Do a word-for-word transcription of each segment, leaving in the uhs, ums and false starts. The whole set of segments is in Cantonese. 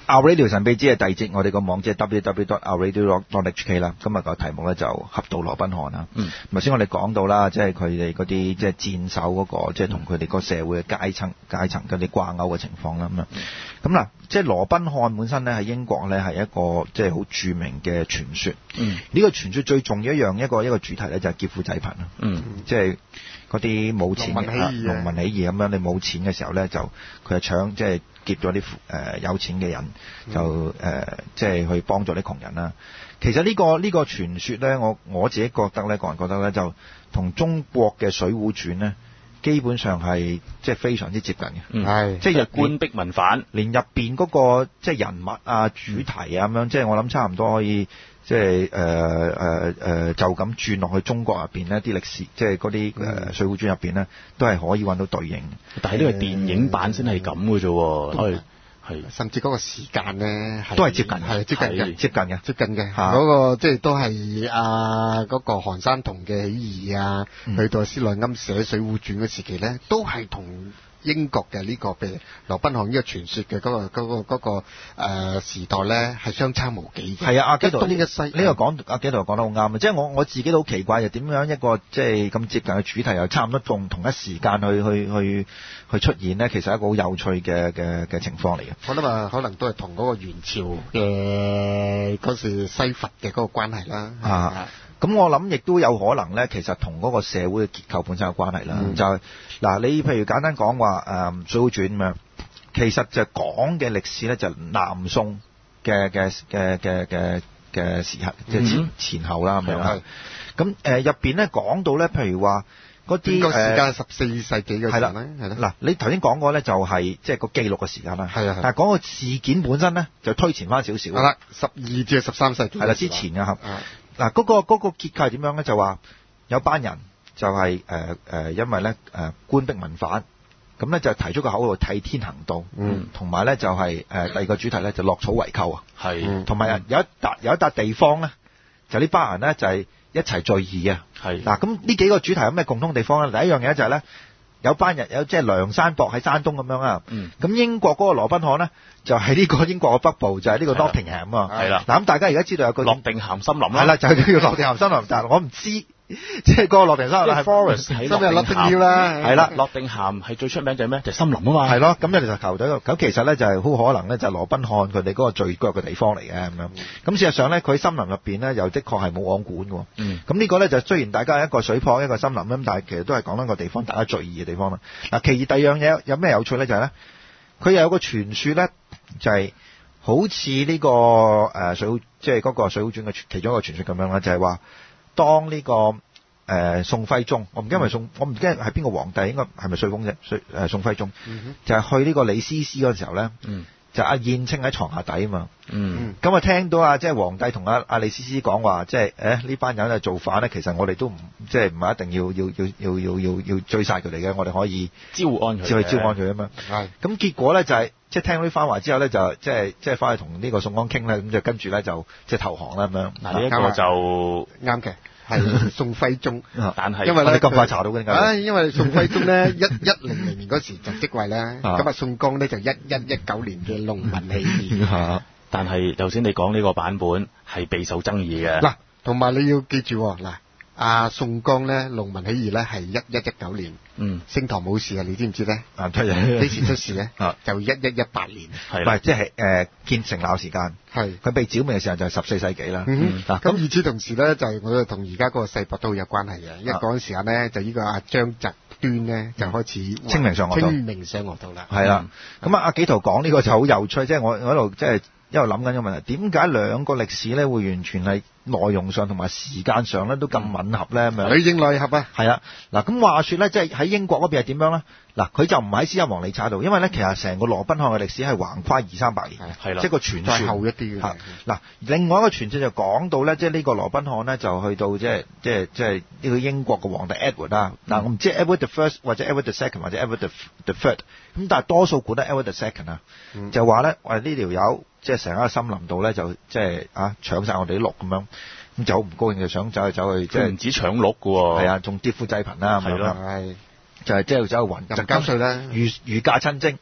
Our Radio 神秘之嘅第二節，我哋個網址係 double-u double-u double-u dot our radio dot h k 啦。今日個題目咧就俠盜羅賓漢啊。嗯。頭先我哋講到啦，即係佢哋嗰啲即係戰守嗰、那個，即係同佢哋個社會嘅階層階層嗰啲掛鈎嘅情況啦。咁啊，咁嗱，即係羅賓漢本身咧喺英國咧係一個即係好著名嘅傳說。嗯。呢個傳說最重要一樣一個一個主題咧就係劫富濟貧啊。嗯。即係嗰啲冇錢嘅農民起義咁樣，你冇錢嘅時候咧就佢係搶即係。劫咗啲誒有錢嘅人，就誒、呃、即係去幫助啲窮人啦。其實呢、呢個呢、呢個傳說咧，我我自己覺得咧，個人覺得咧，就同中國嘅《水滸傳》咧，基本上係即係非常之接近嘅。係、嗯，即係官逼民反， 連入邊嗰個即係人物啊、主題啊咁樣，即係我諗差唔多可以。即係誒誒誒，就咁轉落去中國入邊呢啲歷史，即係嗰啲誒《水滸傳》入邊呢，都係可以揾到對應。 但係呢個電影版先係咁嘅啫喎，係係， 甚至嗰個時間咧都係接近， 係接近嘅， 接近嘅， 接近嘅。嗰、那個即係都係啊嗰個韓山童嘅起義啊，嗯、去到施耐庵寫《水滸傳》嘅時期咧，都係同英國嘅呢、這個譬如羅賓漢呢個傳說嘅嗰、那個嗰、那個嗰、那個誒、呃、時代咧，係相差無幾嘅。 係啊，阿基道呢個西呢個講阿基道講得好啱啊！即係我我自己都好奇怪，就點樣一個即係咁接近嘅主題，又差唔多同同一時間去去去去出現呢？其實係一個好有趣嘅嘅嘅情況嚟嘅。 我諗啊，可能都係同嗰個元朝嘅嗰時西佛嘅嗰個關係啦。 啊。咁我諗亦都有可能咧，其實同嗰個社會嘅結構本身有關係啦。嗯、就係、是、嗱，你譬如簡單講話誒《水滸傳》咁樣，其實就講嘅歷史咧就南宋嘅嘅嘅嘅嘅嘅時刻，即、就、係、是、前前後啦咁樣。咁誒入邊咧講到咧，譬如話嗰啲個時間十四世紀嘅係啦，係啦。嗱， 你頭先講過咧就係即係個記錄嘅時間啦。 係啊， 但係講個事件本身咧就推前翻少少。 係啦，十二至十三世紀。 係啦，之前嘅嚇。嗱，嗰個嗰個結構係點樣咧？就話有班人就係誒誒，因為咧誒、呃、官逼民反，咁咧就提出個口號替天行道，嗯，同埋咧就係、是、誒、呃、第二個主題咧就落草為寇啊，係，同埋有一笪有一笪地方咧，就呢班人咧就係、是、一齊聚義啊，係。嗱，咁呢幾個主題有咩共通地方咧？第一樣嘢就係咧，有班人有即係梁山泊喺山東咁樣啊，嗯，咁英國嗰個羅賓漢咧。就係、是、呢個英國嘅北部，就係、是、呢個 Nottingham 啊。係啦。嗱咁大家而家知道有個諾定咸森林啦。 係啦，就係、是、叫諾定咸森林，但係我唔知，即係嗰個諾定森林係 Forest 喺諾定咸啦。係啦， 諾定咸係最出名就係咩？就係、森林啊嘛。 係咯，咁有條球隊咁其實咧就係好可能咧就係羅賓漢佢哋嗰個聚腳嘅地方嚟嘅咁樣。咁事實上咧，佢森林入邊咧又的確係冇網管嘅。嗯。咁呢個咧就雖然大家係一個水泊一個森林咁，但係其實都係講緊個地方大家聚義嘅地方啦。嗱，其二第二樣嘢有咩有趣咧就係、是、咧，佢又有個傳說咧就係、是。好似呢、這個誒、呃、水滸，即係嗰個《水滸傳》嘅其中一個傳說咁樣啦，就係、是、話當呢、這個誒、呃、宋徽宗，我唔記得係宋，嗯、我唔記得係邊個皇帝，應該係咪順豐啫？誒、呃、宋徽宗，嗯、就係、是、去呢個李師師嗰時候咧，嗯、就阿燕青喺床下底啊嘛，咁、嗯、啊聽到啊即係皇帝同阿阿李師師講話，即係誒呢班人嘅做法咧，其實我哋都唔即係唔係一定要要要要要要要追殺佢哋嘅，我哋可以招安佢， 去招安佢啊嘛。係咁結果咧就係、是。即係聽到啲番話之後咧，就即係即係翻去同呢個宋江傾咧，咁就跟住咧就即係投降啦咁樣。 嗱呢一個就啱嘅，係宋徽宗。 但係因為咧咁快查到嘅點解？ 啊，因為宋徽宗咧一一零零年嗰時就即位啦，咁啊宋江咧就一一一九年嘅農民起義。 但係頭先你講呢個版本係備受爭議嘅。 嗱，同埋你要記住嗱。啊，宋江咧，農民起義咧係一一一九年，嗯，升堂冇事啊，你知唔知咧？啊，出幾時出事咧？啊，就一一一八年， 係，唔係即係誒建成鬧時間，係，佢被剿滅嘅時候就係十四世紀啦。嗯，嗱、嗯， 咁與此同時咧，就係我哋同而家嗰個世博都有關係嘅，因為嗰陣時間咧，就呢個阿張擇端咧就開始清明上河圖， 清明上河圖啦， 係啦。咁啊，阿紀陶講呢個就好有趣，即係我我喺度即係一路諗緊個問題，點解兩個歷史咧會完全係內容上同埋時間上咧都咁吻合咧？咁樣裏應內合啊！ 係啦，嗱咁話說咧，即係喺英國嗰邊係點樣咧？嗱，佢就唔喺斯德王理查度，因為咧其實成個羅賓漢嘅歷史係橫跨二三百年，係啦，即係個傳說後一啲嘅。 嗱，另外一個傳說就講到咧，即係呢個羅賓漢咧就去到即係即係即係呢個英國嘅皇帝 Edward 啦。嗱、嗯，我唔知 Edward the First 或者 Edward the Second 或者 Edward the the Third， 咁但係多數估得 Edward the Second 啊、嗯，就話咧，喂呢條友即係成個森林度咧就即係啊搶晒我哋啲鹿咁樣。咁就好唔高興，就想走去走去，即係唔止搶鹿嘅喎， 係啊，仲劫富濟貧啦，係咯，係就係即係走去還就交稅啦，御御駕親征。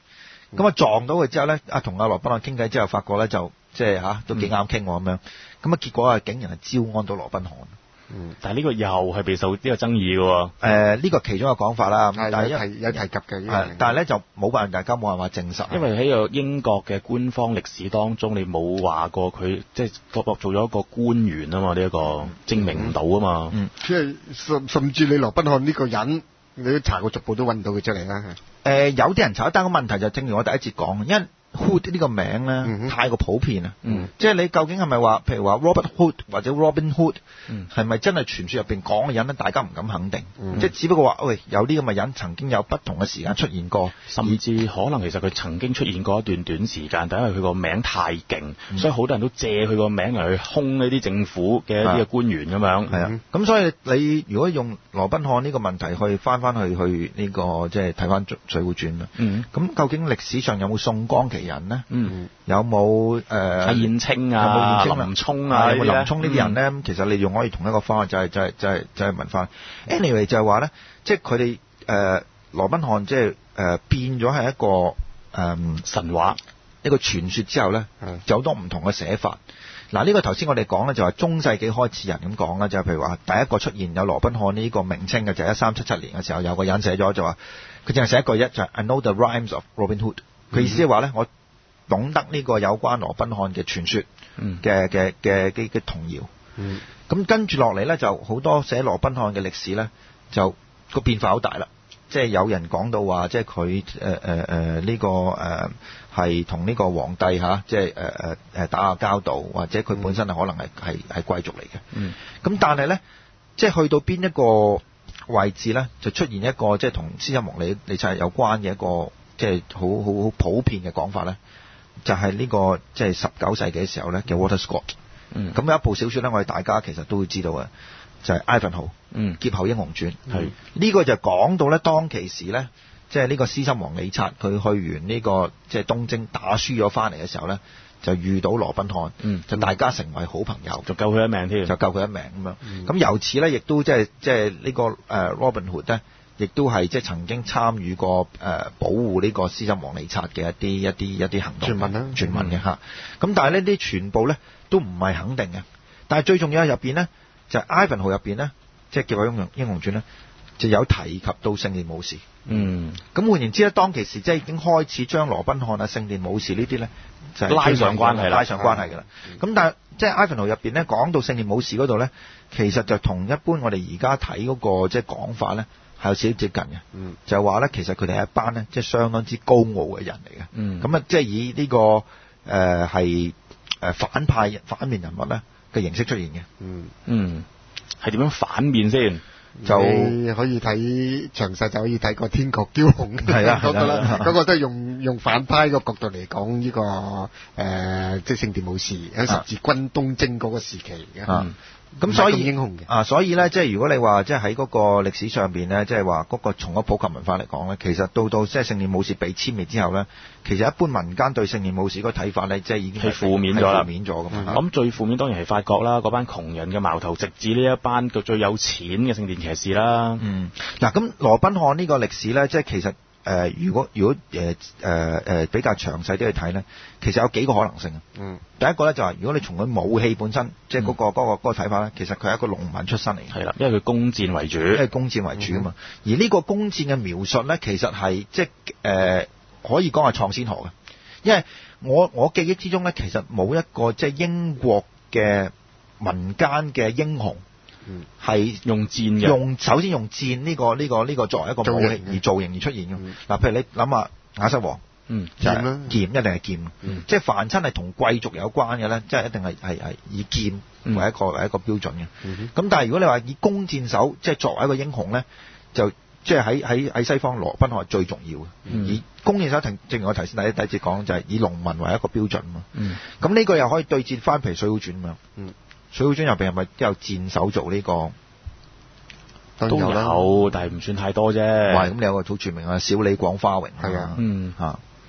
咁啊撞到佢之後咧，啊同阿羅賓漢傾偈之後，發覺咧就即係嚇都幾啱傾喎咁樣。咁啊結果啊竟然係招安到羅賓漢。 嗯，但係呢個又係備受呢個爭議嘅喎。 誒、呃，呢、這個其中一個講法啦， 係但係有提有提及嘅，呢係但係咧就冇辦法，大家冇辦法證實。 因為喺個英國嘅官方歷史當中，你冇話過佢即係做做咗一個官員啊嘛，呢、這、一個證明唔到啊嘛。 嗯， 即係甚甚至你羅賓漢呢個人，你都查過逐步都揾到佢出嚟啦。 誒、呃，有啲人查，但個問題就正如我第一節講，因為 Hood 呢個名咧、嗯、太過普遍啊，嗯、即係你究竟係咪話，譬如話 Robert Hood 或者 Robin Hood，係咪、嗯、真係傳說入邊講嘅人咧？大家唔敢肯定，嗯、即係只不過話，喂，有啲咁嘅人曾經有不同嘅時間出現過， 甚至可能其實佢曾經出現過一段短時間，但因為佢個名太勁，嗯、所以好多人都借佢個名嚟去兇呢啲政府嘅一啲嘅官員咁樣。 係啊，咁、嗯、所以你如果用羅賓漢呢個問題去翻翻去去呢、這個即係睇翻《水滸傳》啦，咁、嗯、究竟歷史上有冇宋江其人呢？嗯，有冇誒？ 阿燕青啊，有冇林沖啊？ 有冇林沖呢啲人咧？嗯、其實你用可以同一個方案，就係、是、就係、是、就係、是、就係、是、問翻。anyway 就係話咧，即係佢哋誒羅賓漢即係誒變咗係一個誒、呃、 神話一個傳說之後咧，就好多唔同嘅寫法。嗱、這、呢個頭先我哋講咧就係中世紀開始人咁講啦，就係、是、譬如話第一個出現有羅賓漢呢個名稱嘅就係一三七七年嘅時候，有個人寫咗就話佢淨係寫一句一就係、是、I know the rhymes of Robin Hood。佢意思係話咧我懂得呢個有關羅賓漢嘅傳說嘅嘅嘅嘅嘅童謠，咁、嗯、跟住落嚟咧就好多寫羅賓漢嘅歷史咧，就個變化好大啦。即係有人講到話，即係佢誒誒誒呢個誒係同呢個皇帝嚇，即係誒誒誒打下交道，或者佢本身係可能係係係貴族嚟嘅。咁、嗯、但係咧，即係去到邊一個位置咧，就出現一個即係同斯德哥爾摩理理察有關嘅一個即係好好好普遍嘅講法咧。就係呢、這個即係十九世紀嘅時候咧嘅 Walter Scott，咁、嗯、有一部小說咧，我哋大家其實都會知道嘅，就係、是、Ivanhoe、嗯、劫後英雄傳。係呢個就講到咧，當其時咧，即係呢個獅心王李察佢去完呢、這個即係、就是、東征打輸咗翻嚟嘅時候咧，就遇到羅賓漢，嗯、就大家成為好朋友，就救佢一命添，就救佢一命咁樣。咁、嗯、由此咧，亦都即係即係呢個誒 Robin Hood 咧。亦都係即係曾經參與過誒、呃、保護呢個獅心王李察嘅一啲一啲一啲行動傳聞啦，傳聞嘅嚇。咁但係呢啲全部咧都唔係肯定嘅。但係最重要係入邊咧，就係、是、Ivanhoe 入邊咧，即係《劫後英雄英雄傳》咧，就有提及到聖殿武士。嗯。咁換言之咧，當其時即係已經開始將羅賓漢啊、聖殿武士呢啲咧，就係、拉上關係啦，拉上關係㗎啦。咁、嗯、但係即係 Ivanhoe 入邊咧講到聖殿武士嗰度咧，其實就同一般我哋而家睇嗰個即係講法咧。係有少少接近嘅，嗯、就係話咧，其實佢哋係一班咧，即係相當之高傲嘅人嚟嘅。咁啊、嗯，即係以呢、這個誒係誒反派反面人物咧嘅形式出現嘅。嗯嗯，係點樣反面先？就你可以睇詳細，就可以睇個《天國驕雄》係啊，嗰個啦，嗰個都係用用反派個角度嚟講呢個誒、呃，即係聖殿武士有十字軍東征嗰個時期嘅。嗯咁所以英雄嘅啊，所以咧，即係如果你話即係喺嗰個歷史上邊咧，即係話嗰個從嗰普及文化嚟講咧，其實到到即係聖殿武士被殲滅之後咧，其實一般民間對聖殿武士嗰個睇法咧，即係已經係負面咗啦，負面咗咁嘛。 咁最負面當然係法國啦，嗰班窮人嘅矛頭直指呢一班嘅最有錢嘅聖殿騎士啦。 嗯，嗱，咁羅賓漢呢個歷史咧，即係其實。誒、呃，如果如果誒誒誒比較詳細啲去睇咧，其實有幾個可能性啊。嗯。第一個咧就係、是、如果你從佢武器本身，即係嗰個嗰、嗯那個嗰、那個睇法咧，其實佢係一個農民出身嚟嘅。 係啦，因為佢弓箭為主。因為弓箭為主啊嘛。嗯、而呢個弓箭嘅描述咧，其實係即係誒可以講係創先河嘅，因為我我記憶之中咧，其實冇一個即係英國嘅民間嘅英雄。係、嗯、 用箭嘅， 用首先用箭呢、這個呢、這個呢、這個作為一個武器而造型而出現嘅。嗱、嗯，譬如你諗下亞瑟王，嗯，劍啦、就是，劍一定係劍，嗯、即係凡親係同貴族有關嘅咧，即係一定係係係以劍為一個為、嗯、一個標準嘅。咁、嗯、但係如果你話以弓箭手，即係作為一個英雄咧，就即係喺喺喺西方羅賓漢係最重要嘅。嗯、以弓箭手，正正如我頭先第一第一節講，就係、是、以農民為一個標準嘛。咁呢、嗯、個又可以對接翻，譬如《水滸傳》咁樣。嗯水滸傳入邊係咪都有箭手做呢、這個？ 都有，但係唔算太多啫。 喂，咁你有個好著名啊，小李廣花榮係啊， 嗯嚇。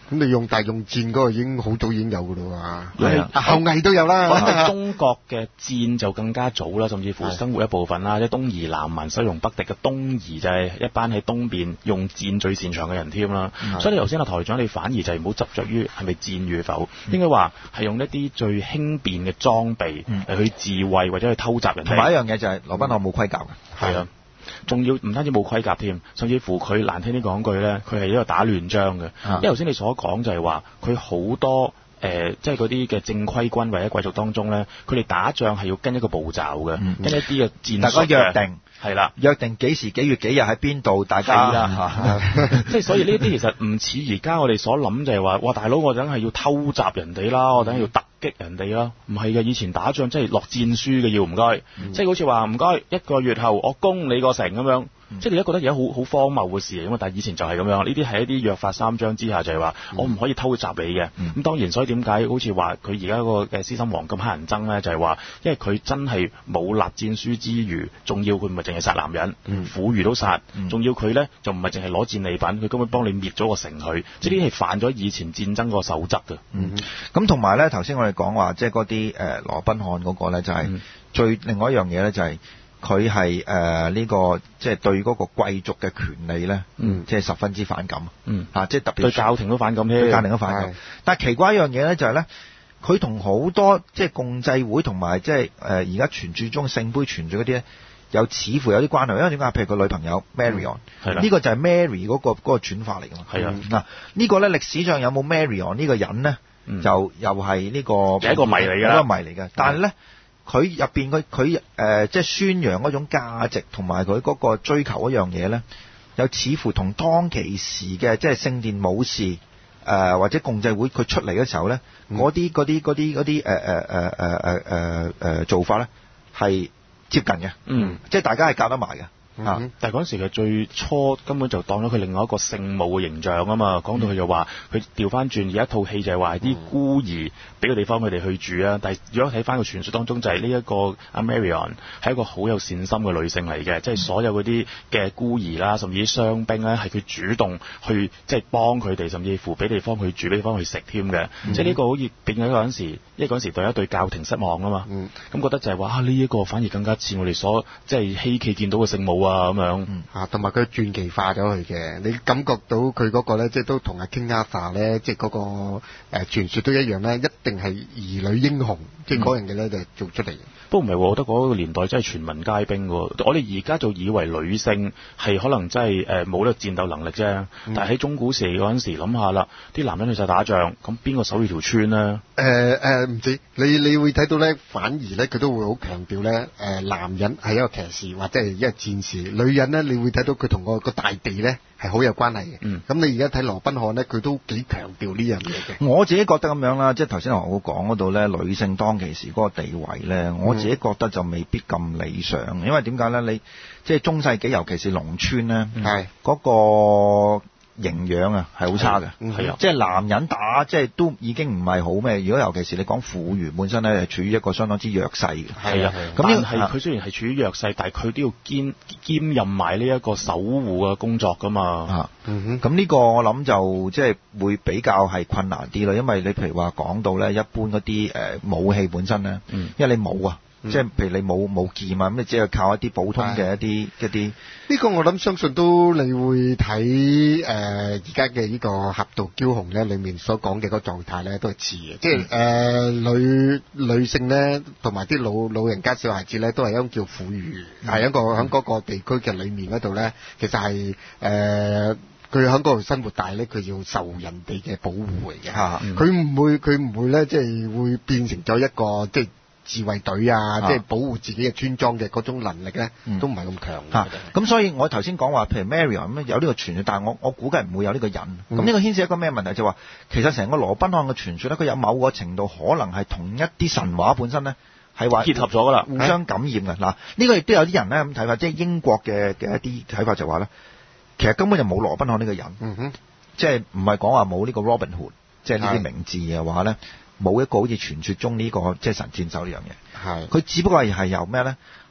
咁你用大用箭嗰個已經好早已經有噶啦喎， 係啊， 後羿都有啦。 我諗中國嘅箭就更加早啦，甚至乎生活一部分啦，即係東夷南蠻西戎北狄嘅東夷就係一班喺東邊用箭最擅長嘅人添啦。所以你頭先阿台長，你反而就係唔好執着於係咪箭與否，嗯、應該話係用一啲最輕便嘅裝備嚟去自衛或者去偷襲人哋。 同埋一樣嘢就係羅賓漢冇盔甲嘅， 係啊。仲要唔單止冇盔甲添，甚至乎佢難聽啲講句咧，佢係一個打亂章嘅。因為頭先你所講就係話，佢好多誒，即係嗰啲嘅正規軍或者貴族當中咧，佢哋打仗係要跟一個步驟嘅，嗯、跟一啲嘅戰術嘅。大家約定係啦，約定幾時幾月幾日喺邊度，大家啦即係所以呢啲其實唔似而家我哋所諗就係話，哇大佬我梗係要偷襲人哋啦，我梗係要突擊人哋啦，唔係嘅，以前打仗真係落戰書嘅要唔該，嗯、即係好似話唔該一個月後我攻你個城咁樣。嗯、即係你而家覺得而家好好荒謬嘅事嚟，咁但係以前就係咁樣。呢啲係一啲約法三章之下就係話，我唔可以偷襲你嘅。咁、嗯、當然，所以點解好似話佢而家個嘅獅心王咁乞人憎咧？就係、是、話，因為佢真係冇立戰書之餘，仲要佢唔係淨係殺男人，婦孺、嗯、都殺，仲、嗯、要佢咧就唔係淨係攞戰利品，佢根本幫你滅咗個城佢。嗯、即係呢啲係犯咗以前戰爭個守則嘅。咁同埋咧，頭先我哋講話，即係嗰啲誒羅賓漢嗰個咧，就係、是、最、嗯、另外一樣嘢咧，就係、是。佢係誒呢個即係、就是、對嗰個貴族嘅權利咧，嗯，即係十分之反感，嗯，啊，即係特別對教廷都反感添，對教廷都反感。但係奇怪一樣嘢咧，就係咧，佢同好多即係共濟會同埋即係誒而家傳説中聖杯傳説嗰啲咧，有似乎有啲關係。因為點解？譬如佢女朋友 Marion，係啦，呢個就係 Mary 嗰個嗰個轉化嚟㗎嘛。係啊，嗱呢個咧歷史上有冇 Marion 呢個人咧，就又係呢個係一個謎嚟㗎，一個謎嚟嘅。但係咧。佢入邊佢佢誒即係宣揚嗰種價值同埋佢嗰個追求一樣嘢咧，又似乎同當其時嘅即係聖殿武士誒、呃、或者共濟會佢出嚟嘅時候咧，嗰啲嗰啲嗰啲嗰啲誒誒誒誒誒誒誒做法咧係接近嘅，嗯，即係大家係夾得埋嘅。嗯、啊！但係嗰陣時佢最初根本就當咗佢另外一個聖母嘅形象啊嘛，講到佢就話佢調翻轉，而一套戲就係話啲孤兒俾個地方佢哋去住啊。但係如果睇翻個傳說當中，就係呢一個阿 Marion 係一個好有善心嘅女性嚟嘅，即係、嗯、所有嗰啲嘅孤兒啦，甚至啲傷兵咧，係佢主動去即係幫佢哋，甚至乎俾地方去住，俾地方去食添嘅。嗯、即係呢個好似變咗嗰陣時，因為嗰陣時對一對教廷失望啊嘛，咁、嗯、覺得就係話啊呢一個反而更加似我哋所即係希冀見到嘅聖母啊。啊咁樣，啊，同埋佢傳奇化咗佢嘅，你感覺到佢嗰個咧，即係都同阿 King Arthur 咧，即係嗰個誒傳說都一樣咧，一定係兒女英雄，嗯、即係嗰樣嘢咧就做出嚟。不過唔係，我覺得嗰個年代真係全民皆兵喎。我哋而家就以為女性係可能真係誒冇呢個戰鬥能力啫，嗯、但係喺中古時嗰陣時諗下啦，啲男人去晒打仗，咁邊個守住條村呢？誒誒唔知，你你會睇到咧，反而咧佢都會好強調咧，誒、呃、男人係一個騎士或者係一個戰士，女人咧你會睇到佢同個個大地咧係好有關係嘅。嗯，咁你而家睇羅賓漢咧，佢都幾強調呢樣嘢嘅。我自己覺得咁樣啦，即係頭先我講嗰度咧，女性當其時嗰個地位咧，我自己覺得就未必咁理想，因為點解咧？你即係中世紀，尤其是農村咧，係嗰、嗯、個營養啊係好差嘅，係啊，即係男人打即係都已經唔係好咩。如果尤其是你講婦孺本身咧，係處於一個相當之弱勢嘅，係啊。咁呢係佢雖然係處於弱勢，但係佢都要兼兼任埋呢一個守護嘅工作㗎嘛。啊，嗯哼。咁呢個我諗就即係會比較係困難啲咯，因為你譬如話講到咧，一般嗰啲誒武器本身咧，嗯、因為你冇啊。嗯、即係譬如你冇冇劍啊，咁你只係靠一啲普通嘅一啲一啲。呢個我諗相信都你會睇誒而家嘅呢個《俠盜驕雄》咧，裏面所講嘅嗰個狀態咧都係似嘅，即係誒、呃、女女性咧同埋啲老老人家小孩子咧都係一種叫婦孺，係、嗯、一個喺嗰個地區嘅裏面嗰度咧，其實係誒佢喺嗰度生活，但係咧佢要受人哋嘅保護嚟嘅。嚇、嗯，佢唔會佢唔會咧即係會變成咗一個即係。自衛隊啊，啊即係保護自己嘅村莊嘅嗰種能力咧，嗯、都唔係咁強嘅。咁、啊、所以我頭先講話，譬如 Marion 咁有呢個傳說，但係我我估計唔會有呢個人。咁呢、嗯、個牽涉一個咩問題？就係話其實成個羅賓漢嘅傳說咧，佢有某個程度可能係同一啲神話本身咧係話結合咗噶啦，互相感染嘅。嗱、啊，呢、呢個亦都有啲人咧咁睇法，即係英國嘅嘅一啲睇法就話咧，其實根本就冇羅賓漢呢個人，嗯、哼即係唔係講話冇呢個 Robin Hood，即係呢啲名字嘅話咧。冇一個好似傳說中呢、這個即係神箭手呢樣嘢，係佢是只不過係係由咩咧？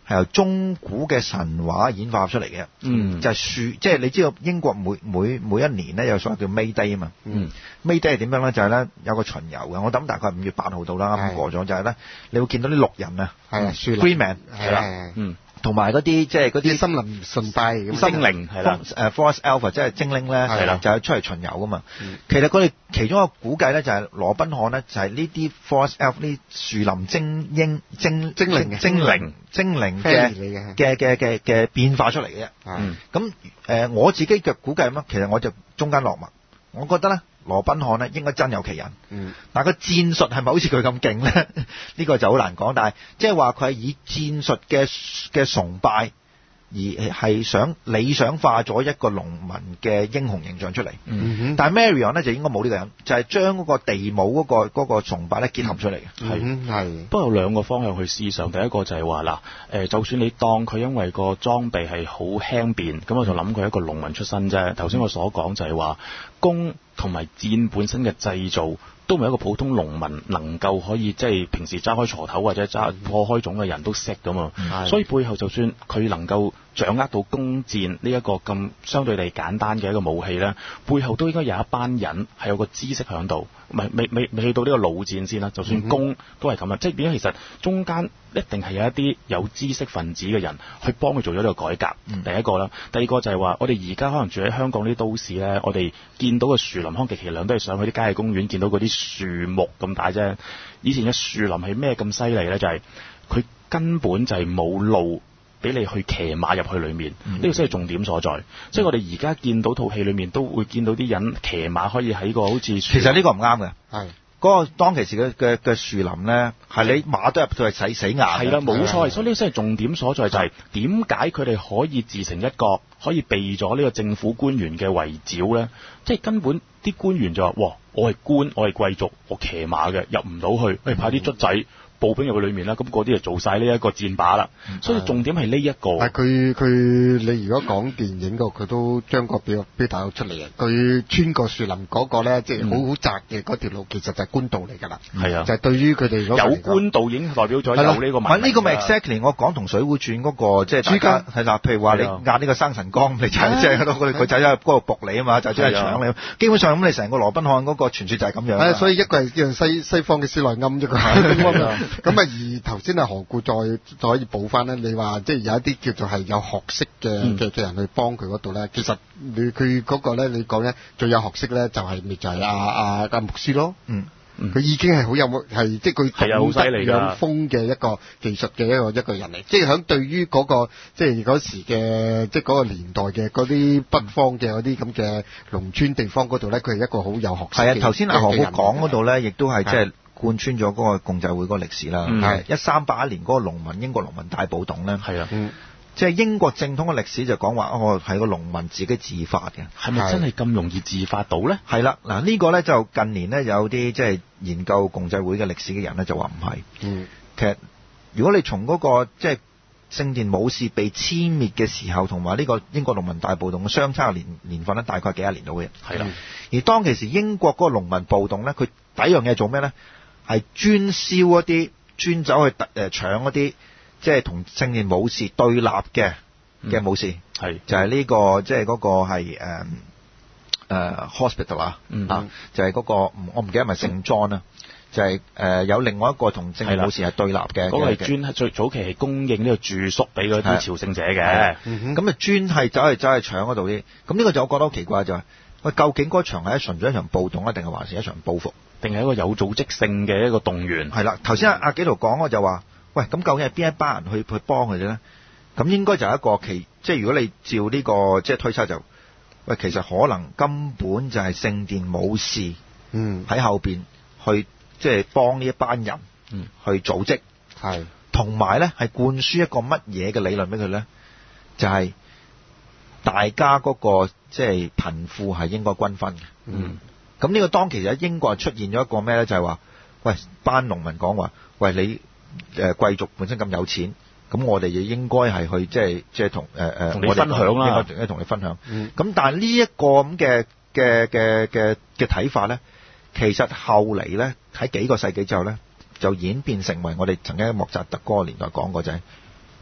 係由中古嘅神話演化出嚟嘅。 嗯， 就係樹，即係你知道英國每每每一年咧有所謂叫 May Day 啊嘛。 嗯 May Day 係點樣咧？就係咧有個巡遊嘅，我諗大概五月八號到啦，啱過咗就係咧，你會見到啲綠人啊， 係啊，樹林 Green Man 係啦， 嗯。 同埋嗰啲即係嗰啲啲森林順帶咁精靈係啦， 誒 Forest Elf 即係精靈咧， 係啦， 就係出嚟巡遊噶嘛。 嗯、 其實佢哋其中一個估計咧，就係羅賓漢咧，就係呢啲 Forest Elf 呢樹林精英精精靈嘅精靈精靈嘅嘅嘅嘅嘅變化出嚟嘅啫。 嗯， 咁誒、呃、我自己嘅估計咁，其實我就中間落墨，我覺得咧。羅賓漢咧應該真有其人，嗯，但係個戰術係咪好似佢咁勁咧？呢個就好難講。但係即係話佢係以戰術嘅嘅崇拜，而係想理想化咗一個農民嘅英雄形象出嚟。嗯哼，但係 Marion 咧就應該冇呢個人，就係將嗰個地母嗰、嗰個嗰個崇拜咧結合出嚟嘅。 係係，不過有兩個方向去思想。第一個就係話嗱，誒，就算你當佢因為個裝備係好輕便，咁我就諗佢係一個農民出身啫。頭先我所講就係話弓同埋箭本身嘅製造，都唔係一個普通農民能夠可以即係平時揸開鋤頭或者揸破開種嘅人都識㗎嘛。嗯、所以背後就算佢能夠掌握到弓箭呢一個咁相對地簡單嘅一個武器咧，背後都應該有一班人係有個知識喺度，唔係未未未去到呢個老箭先啦。就算弓都係咁啊，即係變咗其實中間一定係有一啲有知識分子嘅人去幫佢做咗呢個改革。嗯、第一個啦，第二個就係話我哋而家可能住喺香港呢啲都市咧，我哋見到嘅樹林康極其量都係上去啲郊野公園見到嗰啲樹木咁大啫。以前嘅樹林係咩咁犀利咧？就係、是、佢根本就係冇路俾你去騎馬入去裏面，呢、嗯、個先係重點所在。即係、嗯、我哋而家見到套戲裏面都會見到啲人騎馬可以喺個好似，其實呢個唔啱嘅。係嗰、那個當其時嘅嘅嘅樹林咧，係你馬都入到係死死硬。係啦，冇錯。所以呢個先係重點所在，就係點解佢哋可以自成一國，可以避咗呢個政府官員嘅圍剿咧？即係根本啲官員就話：哇，我係官，我係貴族，我騎馬嘅，入唔到去，誒派啲卒仔。步兵入去裏面啦，咁嗰啲就做晒呢一個戰靶啦，嗯、所以重點係呢一個。 但佢佢你如果講電影嘅，佢都將個表表達出嚟嘅。佢穿過樹林嗰個咧，即係好好窄嘅嗰條路，其實就係官道嚟㗎啦。係啊，就係對於佢哋嗰個有官道已經代表咗有呢個文明。 呢個咪 exactly 我講同《水滸傳》嗰個即係大家係啦，譬如話你壓呢個生辰綱，你就即係佢佢仔喺嗰度搏你啊嘛，就即係搶你。基本上咁，你成個羅賓漢嗰個傳說就係咁樣。 所以一個係叫西西方嘅施耐庵，一個咁啊，而頭先啊何故再再可以補翻咧？你話即係有一啲叫做係有學識嘅嘅嘅人去幫佢嗰度咧，其實你佢嗰個咧，你講咧最有學識咧，就係咪就係阿阿阿牧師咯？嗯，佢已經係好有係即係佢懂得養蜂嘅一個技術嘅一個一個人嚟，即係響對於嗰個即係嗰時嘅即係嗰個年代嘅嗰啲北方嘅嗰啲咁嘅農村地方嗰度咧，佢係一個好有學識嘅。係啊， 頭先阿何故講嗰度咧，亦都係即係。貫穿咗嗰個共濟會嗰個歷史啦，係一三八一年嗰個農民英國農民大暴動咧，係啊，嗯、即係英國正統嘅歷史就講話，哦係個農民自己自發嘅， 係咪真係咁容易自發到咧？ 係啦，嗱、這個、呢個咧就近年咧有啲即係研究共濟會嘅歷史嘅人咧就話唔係，嗯，其實如果你從嗰、那個即係聖殿武士被殲滅嘅時候，同埋呢個英國農民大暴動嘅相差嘅年年份咧，大概幾廿年到嘅，係啦、嗯，而當其時英國嗰個農民暴動咧，佢第一樣嘢做咩咧？係專燒一啲，專走去誒搶一啲，即係同聖殿武士對立嘅嘅武士，係、嗯、就係呢、這個即係嗰個係誒誒 hospital 啊，嗯、啊就係、是、嗰、那個我唔記得係咪聖 John 啊，就係、是、誒、呃、有另外一個同聖殿武士係對立嘅，嗰、那個係專最早期係供應呢個住宿俾嗰啲朝聖者嘅，咁啊、嗯、專係走去走去搶嗰度啲，咁呢個就我覺得好奇怪就係、是，喂究竟嗰場係純粹一場暴動啊，定係還是一場報復？定係一個有組織性嘅一個動員。係啦，頭先阿阿紀陶講我就話，喂，咁究竟係邊一班人去去幫佢哋咧？咁應該就係一個其，即係如果你照呢、這個即係推測就，喂，其實可能根本就係聖殿武士，嗯，喺後邊去即係幫呢一班人，嗯，去組織，係、嗯，同埋咧係灌輸一個乜嘢嘅理論俾佢咧？就係、是、大家嗰、那個即係貧富係應該均分嘅，嗯。咁呢個當其實喺英國出現咗一個咩咧？就係、是、話，喂，班農民講話，喂，你誒貴族本身咁有錢，咁我哋亦應該係去即係即係同誒誒，同你分享啦，應該同你分享。咁、嗯、但係呢一個咁嘅嘅嘅嘅嘅睇法咧，其實後嚟咧喺幾個世紀之後咧，就演變成為我哋曾經喺莫扎特嗰個年代講過就係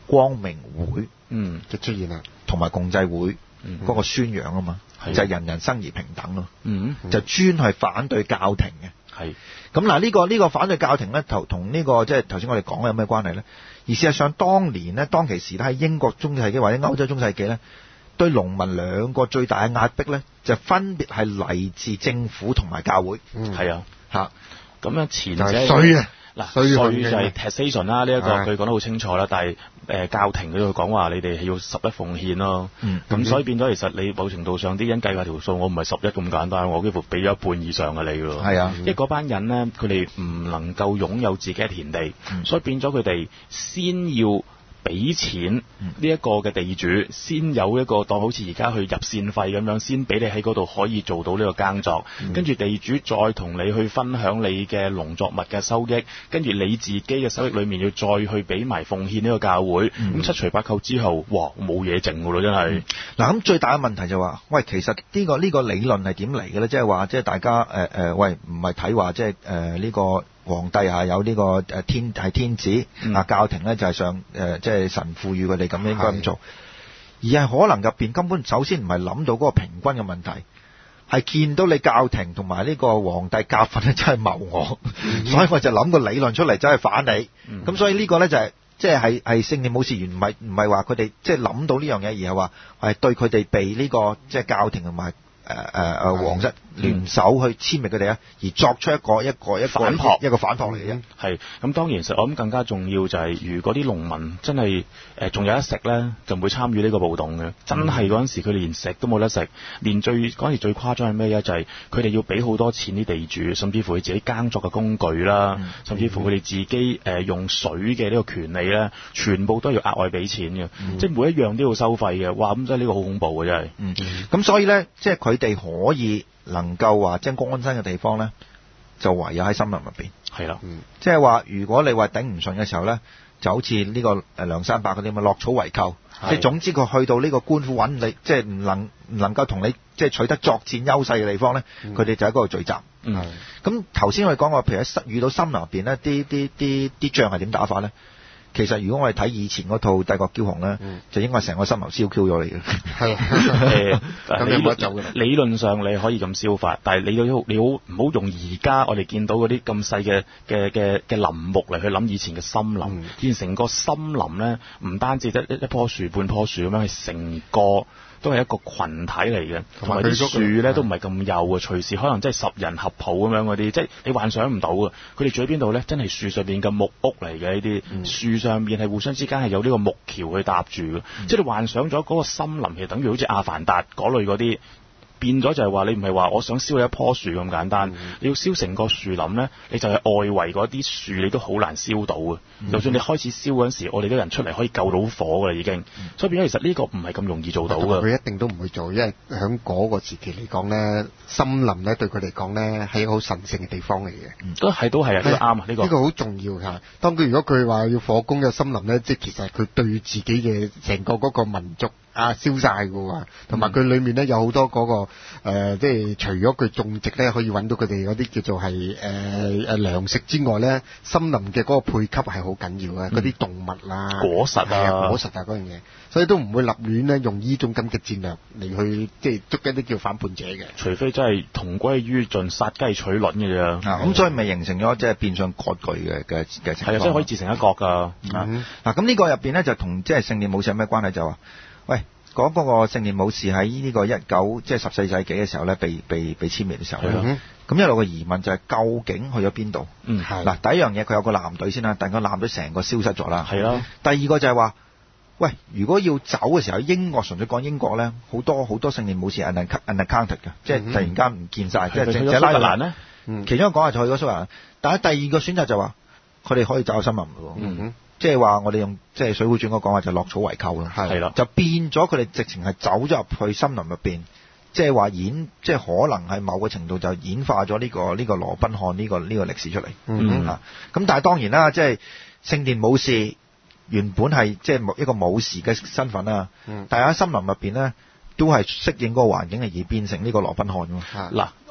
光明會嗯嘅出現啦， 同埋共濟會嗰個宣揚啊嘛， 嗯、 就係、人人生而平等咯。 嗯， 就專係反對教廷嘅。 係咁嗱，呢個呢個反對教廷咧，同同呢個即係頭先我哋講嘅有咩關係咧？而事實上，當年咧，當其時咧喺英國中世紀或者歐洲中世紀咧，對農民兩個最大嘅壓迫咧，就分別係嚟自政府同埋教會。 嗯，係啊， 嚇咁樣前者稅啊， 嗱稅稅就係 taxation 啦，呢一個佢講得好清楚啦。但係誒、呃、教廷佢講話你哋係要十一奉獻咯。嗯，咁所以變咗其實你某程度上啲人計下條數，我唔係十一咁簡單，我幾乎俾咗一半以上嘅你㗎。係啊，因為嗰班人咧，佢哋唔能夠擁有自己嘅田地，嗯、所以變咗佢哋先要俾錢呢一個嘅地主，先有一個當好似而家去入線費咁樣，先俾你喺嗰度可以做到呢個耕作，跟住、嗯、地主再同你去分享你嘅農作物嘅收益，跟住你自己嘅收益裏面要再去俾埋奉獻呢個教會，咁、嗯、七除八扣之後，哇，冇嘢剩㗎咯，真係。嗱、嗯，咁最大嘅問題就話、是，喂，其實呢、這個呢、這個理論係點嚟嘅咧？即係話，即係大家誒誒、呃，喂，唔係睇話，即係誒呢個。皇帝係有呢個誒天係天子，啊、嗯、教廷咧就係上誒即係神賦予佢哋咁應該咁做，而係可能入邊根本首先唔係諗到嗰個平均嘅問題，係見到你教廷同埋呢個皇帝夾份咧真係謀我，嗯、所以我就諗個理論出嚟，真係反你。咁、嗯、所以呢個咧就係即係係係聖殿武士員唔係唔係話佢哋即係諗到呢樣嘢，而係話係對佢哋被呢個即係教廷同埋。誒誒誒，皇室聯手去簽名佢哋啊，而作出一個一個一個反撲一個反撲嚟嘅啫。係咁，當然，實我諗更加重要就係、是，如果啲農民真係誒仲有得食咧，就唔會參與呢個暴動嘅。真係嗰陣時，佢哋連食都冇得食，連最嗰陣時最誇張係咩咧？就係佢哋要俾好多錢啲地主，甚至乎佢自己耕作嘅工具啦，嗯、甚至乎佢哋自己誒、呃、用水嘅呢個權利咧，全部都要額外俾錢嘅，嗯、即係每一樣都要收費嘅。哇！咁真係呢個好恐怖嘅真係。嗯，咁、嗯、所以咧，即係佢。佢哋可以能夠話即係安身嘅地方咧，就唯有喺森林入邊。係啦，即係話如果你話頂唔順嘅時候咧，就好似呢個誒梁山伯嗰啲咁落草為寇，即係總之佢去到呢個官府揾你，即係唔能唔能夠同你即係取得作戰優勢嘅地方咧，佢哋、嗯、就喺嗰度聚集。嗯，咁頭先我哋講過，譬如喺遇到森林入邊咧，啲啲啲啲仗係點打法咧？其實如果我哋睇以前嗰套《帝國驕雄》咧，嗯、就應該成個森林燒 Q 咗你嘅。係，咁你冇得走嘅。理論上你可以咁燒法，但係你要你好唔好用而家我哋見到嗰啲咁細嘅嘅嘅嘅林木嚟去諗以前嘅森林。嗯、以前成個森林咧，唔單止得一一棵樹、半棵樹咁樣，係成個。都係一個群體嚟嘅，同埋啲樹咧都唔係咁幼啊，隨時可能真係十人合抱咁樣嗰啲，即係你幻想唔到嘅。佢哋住喺邊度咧？真係樹上邊嘅木屋嚟嘅呢啲，嗯、樹上邊係互相之間係有呢個木橋去搭住嘅，嗯、即係你幻想咗嗰個森林其實等於好似阿凡達嗰類嗰啲。變咗就係話你唔係話我想燒一棵樹咁簡單，嗯、你要燒成個樹林咧，你就係外圍嗰啲樹你都好難燒到嘅。嗯、就算你開始燒嗰陣時，我哋啲人出嚟可以救到火㗎啦已經。嗯、所以變咗其實呢個唔係咁容易做到嘅。佢一定都唔會做，因為喺嗰個時期嚟講咧，森林咧對佢嚟講咧係一個好神聖嘅地方嚟嘅。嗯、都係都係啊，呢個啱啊，呢個呢個好重要㗎。當佢如果佢話要火攻嘅森林咧，即係其實佢對自己嘅成個嗰個民族。啊，燒晒㗎喎，同埋佢裏面咧有好多嗰、那個誒、呃，即係除咗佢種植咧可以揾到佢哋嗰啲叫做係誒誒糧食之外咧，森林嘅嗰個配給係好緊要嘅，嗰啲、嗯、動物啊、果實啊、果實啊嗰樣嘢，所以都唔會立亂咧用呢種咁嘅戰略嚟去即係捉一啲叫反叛者嘅，除非真係同歸於盡、殺雞取卵嘅啫。咁、嗯、所以咪形成咗即係變相割據嘅嘅嘅情況。係啊，所以可以自成一國㗎。嗱，咁呢個入邊咧就同即係聖殿武士有咩關係？就話。喂，講嗰個聖殿武士喺呢個一九即係十四世紀嘅時候咧，被被被殲滅嘅時候咧，咁的一路嘅疑問就係究竟去咗邊度？嗯，嗱，第一樣嘢佢有個艦隊先啦，但係個艦隊成個消失咗啦。係咯的。第二個就係話，喂，如果要走嘅時候，英國純粹講英國咧，好多好多聖殿武士 unaccounted 嘅，即係突然間唔見晒，即係淨係拉格蘭咧。嗯，其中一個講係就去咗蘇格蘭，但係第二個選擇就話，佢哋可以走森林嘅喎。嗯哼。即係話我哋用即係《水滸傳》嗰講話就落草為寇啦，係啦，就變咗佢哋直情係走咗入去森林入邊，即係話演，即係可能係某個程度就演化咗呢個呢個羅賓漢呢個呢個歷史出嚟。嗯啊，咁但係當然啦，即係聖殿武士原本係即係一個武士嘅身份啦，嗯，但係喺森林入邊咧都係適應嗰個環境而變成呢個羅賓漢㗎嘛。嗱。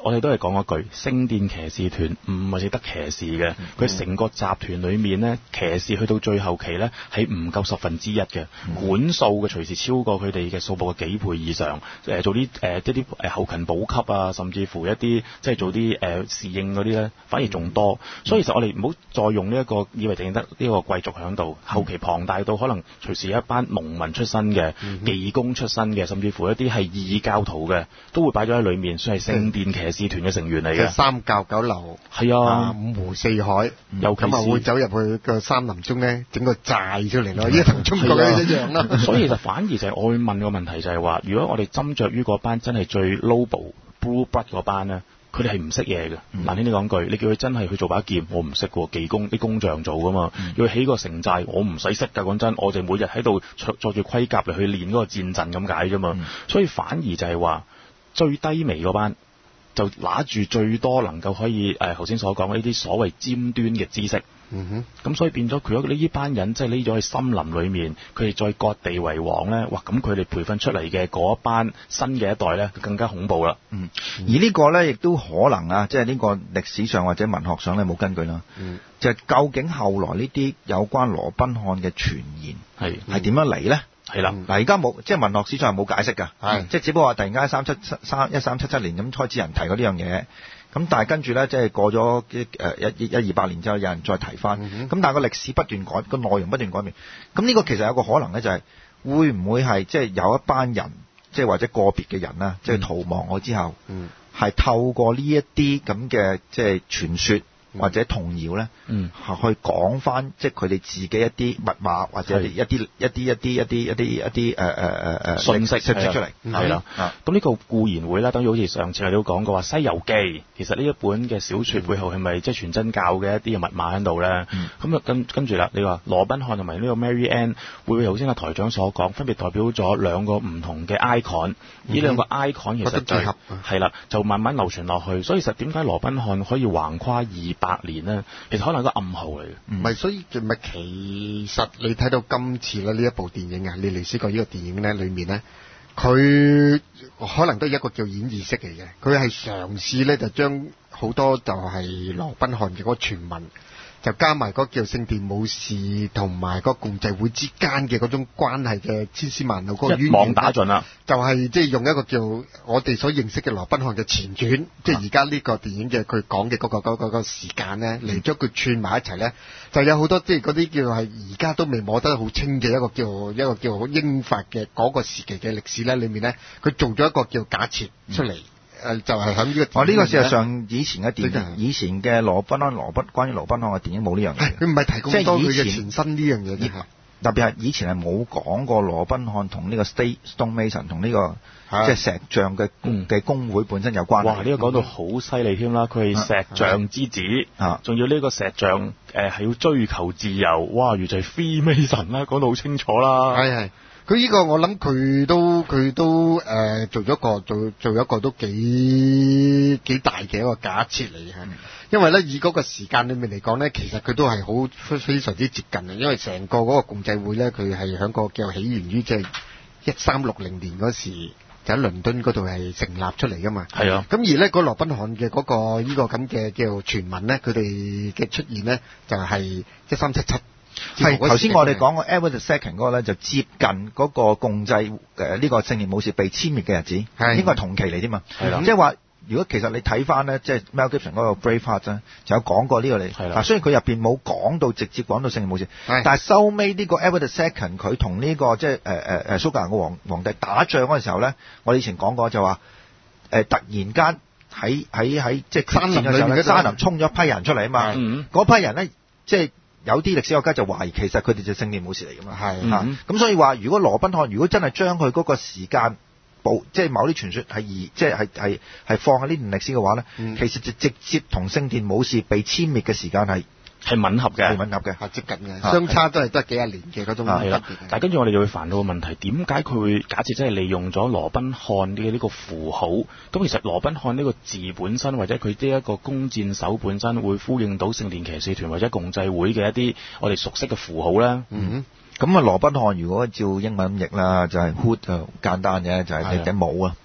我哋都係講一句，聖殿騎士團唔係只得騎士嘅，佢成、嗯、個集團裏面咧，騎士去到最後期咧係唔夠十分之一嘅，嗯、管數嘅隨時超過佢哋嘅數目嘅幾倍以上。誒、呃、做啲誒一啲誒後勤補給啊，甚至乎一啲即係做啲誒侍應嗰啲咧，反而仲多。嗯、所以其實我哋唔好再用呢、這、一個以為淨得呢個貴族喺度，後期龐大到可能隨時有一班農民出身嘅、嗯、技工出身嘅，甚至乎一啲係異教徒嘅，都會擺咗喺裏面，所以係聖殿騎士團嘅成員嚟嘅。 三教九流， 係啊， 啊，五湖四海， 尤其是咁啊會走入去個山林中咧，整個寨出嚟咯，依家同中國嘅一樣啦。 所以其實反而就係我會問個問題就係話，如果我哋斟酌於嗰班真係最 noble blue blood 嗰班咧，佢哋係唔識嘢嘅。 嗯、 難聽啲講句，你叫佢真係去做把劍，我唔識喎，技工啲工匠做噶嘛。嗯、要起個城寨，我唔使識㗎。講真，我哋每日喺度着住盔甲嚟去練嗰個戰陣咁解啫嘛。嗯、所以反而就係話最低微嗰班。就拿住最多能夠可以誒頭先所講呢啲所謂尖端嘅知識，嗯哼，咁所以變咗佢呢班人即係匿咗喺森林裏面，佢哋再割地為王咧，哇！咁佢哋培訓出嚟嘅嗰一班新嘅一代咧，更加恐怖啦。嗯， 而呢個咧亦都可能啊，即係呢個歷史上或者文學上咧冇根據啦。嗯，就係究竟後來呢啲有關羅賓漢嘅傳言係係點樣嚟咧？ 係啦， 嗱而家冇，即係文學史上係冇解釋㗎， 係即係只不過話突然間三七七三一三七七年咁開始有人提過呢樣嘢，咁但係跟住咧即係過咗誒一一二百年之後有人再提翻，咁、嗯、但係個歷史不斷改，個內容不斷改變，咁呢個其實有個可能咧就係、是、會唔會係即係有一班人，即係或者個別嘅人啦，即係逃亡咗之後，係、嗯、透過呢一啲咁嘅即係傳說。或者童謠咧，嗯，去講翻即係佢哋自己一啲密碼或者一啲一啲一啲一啲一啲一啲誒誒誒誒信息釋出嚟， 係啦。咁呢個固然會啦，等於好似上次我哋都講過話《西遊記》，其實呢一本嘅小説背後係咪即係全真教嘅一啲嘅密碼喺度咧？咁、嗯、啊跟跟住啦，你話羅賓漢同埋呢個 Mary Ann 會唔會頭先阿台長所講，分別代表咗兩個唔同嘅 icon？呢、嗯、兩個 icon 其實就係、是、啦，就慢慢流傳落去。所以其實點解羅賓漢可以橫跨二百年呢？其實可能係個暗號嚟嘅。 唔係、嗯，所以咪其實你睇到今次咧呢一部電影啊，你嚟試過呢個電影咧裏面咧，佢可能都係一個叫演繹式嚟嘅。佢係嘗試咧就將好多就係羅賓漢嘅嗰個傳聞。就加埋嗰叫聖殿武士同埋嗰共濟會之間嘅嗰種關係嘅千絲萬縷嗰個淵源， 一網打盡啦。 就係即係用一個叫我哋所認識嘅羅賓漢嘅前傳，即係而家呢個電影嘅佢講嘅嗰個嗰、嗰個嗰個時間咧，嚟將佢串埋一齊咧，就有好多即係嗰啲叫係而家都未摸得好清嘅一個叫一個叫英法嘅嗰個時期嘅歷史咧，裏面咧佢做咗一個叫假設出嚟。嗯誒就係喺呢個， 哦呢、這個事實上以前嘅電影，以前嘅羅賓漢羅賓關於羅賓漢嘅電影冇呢樣嘢， 佢唔係提供多佢嘅前身呢樣嘢嘅， 特別係以前係冇講過羅賓漢同呢個 State Stonemason 同呢、這個即係石匠嘅嘅工會本身有關係。 哇！呢、這個講到好犀利添啦，佢係石匠之子，啊，仲要呢個石匠誒係、呃、要追求自由，哇！如就係 Freemason 啦，講到好清楚啦， 係係。佢呢個我諗佢都佢都誒、呃、做咗個做做一個都幾幾大嘅一個假設嚟嘅，嗯、因為咧以嗰個時間裏面嚟講咧，其實佢都係好非常之接近嘅，因為成個嗰個共濟會咧，佢係喺個叫起源於即係一三六零年嗰時就喺倫敦嗰度係成立出嚟噶嘛。係啊，咁而咧嗰羅賓漢嘅嗰個呢個咁嘅叫傳聞咧，佢哋嘅出現咧就係一三七七。 係頭先我哋講個 Edward the Second 嗰個咧，就接近嗰個共濟誒呢個聖殿武士被殲滅嘅日子，應該係同期嚟添嘛。係啦，即係話如果其實你睇翻咧，即係 Mel Gibson 嗰個 Braveheart 咧，就有講過呢個嚟。係啦，雖然佢入邊冇講到直接講到聖殿武士，但係收尾呢個 Edward the Second 佢同呢個即係誒誒誒蘇格蘭嘅皇皇帝打仗嗰陣時候咧，我哋以前講過就話誒、呃、突然間喺喺喺即係決戰嘅時候咧，山林衝咗一批人出嚟啊嘛。嗯，嗰批人咧即係。有啲歷史學家就懷疑其實佢哋就聖殿武士嚟噶嘛，係嚇，咁所以話如果羅賓漢如果真係將佢嗰個時間報，即係某啲傳說係而即係係係係放喺呢段歷史嘅話咧，嗯、其實就直接同聖殿武士被殲滅嘅時間係係吻合嘅， 係吻合嘅， 係接近嘅，相差都係得幾廿年嘅嗰種。係啦， 但係跟住我哋就會煩到個問題，點解佢會假設真係利用咗羅賓漢嘅呢個符號？咁其實羅賓漢呢個字本身，或者佢呢一個弓箭手本身，會呼應到聖殿騎士團或者共濟會嘅一啲我哋熟悉嘅符號咧。 嗯，咁啊羅賓漢如果照英文譯啦，就係 hood 就簡單嘅，就係隻隻帽啊。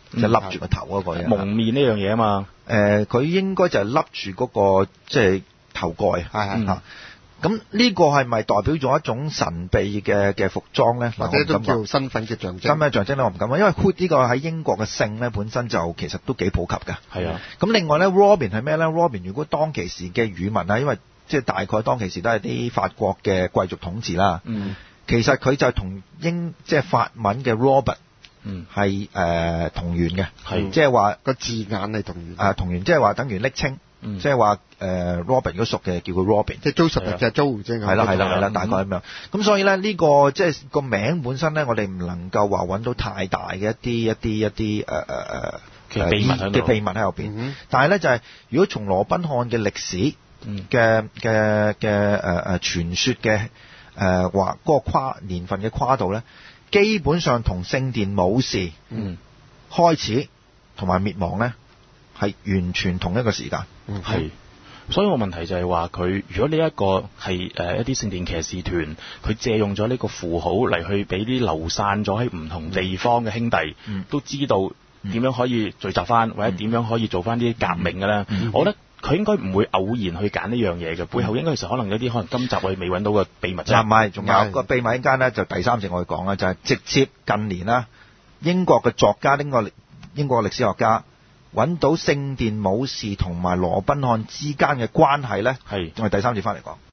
即係笠住個頭嗰個嘢。 蒙面呢樣嘢啊嘛。 誒，佢應該就係笠住嗰個即係頭蓋。 係係嚇。咁呢個係咪代表咗一種神秘嘅嘅服裝咧？ 或者都叫身份嘅象徵？ 身份象徵咧，我唔敢講，因為 hood 呢個喺英國嘅姓咧本身就其實都幾普及㗎。 係啊。 咁另外咧 Robin 係咩咧 ？Robin 如果當其時嘅語文啊，因為即係大概當其時都係啲法國嘅貴族統治啦。 嗯。 其實佢就同英即係法文嘅 Robert 嗯係誒同源嘅， 係即係話個字眼係同源。 啊同源，即係話等於昵稱。即係話誒 Robin 如果熟嘅叫佢 Robin， 即係 Joseph 就係 Jo 啫。 係啦係啦係啦，大概咁樣。咁所以咧呢個即係個名本身咧，我哋唔能夠話揾到太大嘅一啲一啲一啲誒誒誒嘅秘密喺度嘅秘密喺入邊。但係咧就係如果從羅賓漢嘅歷史嘅嘅嘅誒誒傳說嘅誒話嗰個跨年份嘅跨度咧，基本上同聖殿武士開始同埋滅亡咧係完全同一個時間。 係，所以我問題就係話佢，如果呢一個係誒一啲聖殿騎士團，佢借用咗呢個符號嚟去俾啲流散咗喺唔同地方嘅兄弟，嗯、都知道點樣可以聚集翻，或者點樣可以做翻啲革命嘅咧。嗯、我覺得佢應該唔會偶然去揀呢樣嘢嘅，背後應該其實可能有啲可能今集我哋未揾到嘅秘密啫。 唔係，仲有個秘密一間咧，就第三節我會講啦，就係、是、直接近年啦，英國嘅作家，英國英國歷史學家。揾到聖殿武士同埋羅賓漢之間嘅關係咧，係我哋第三節翻嚟講。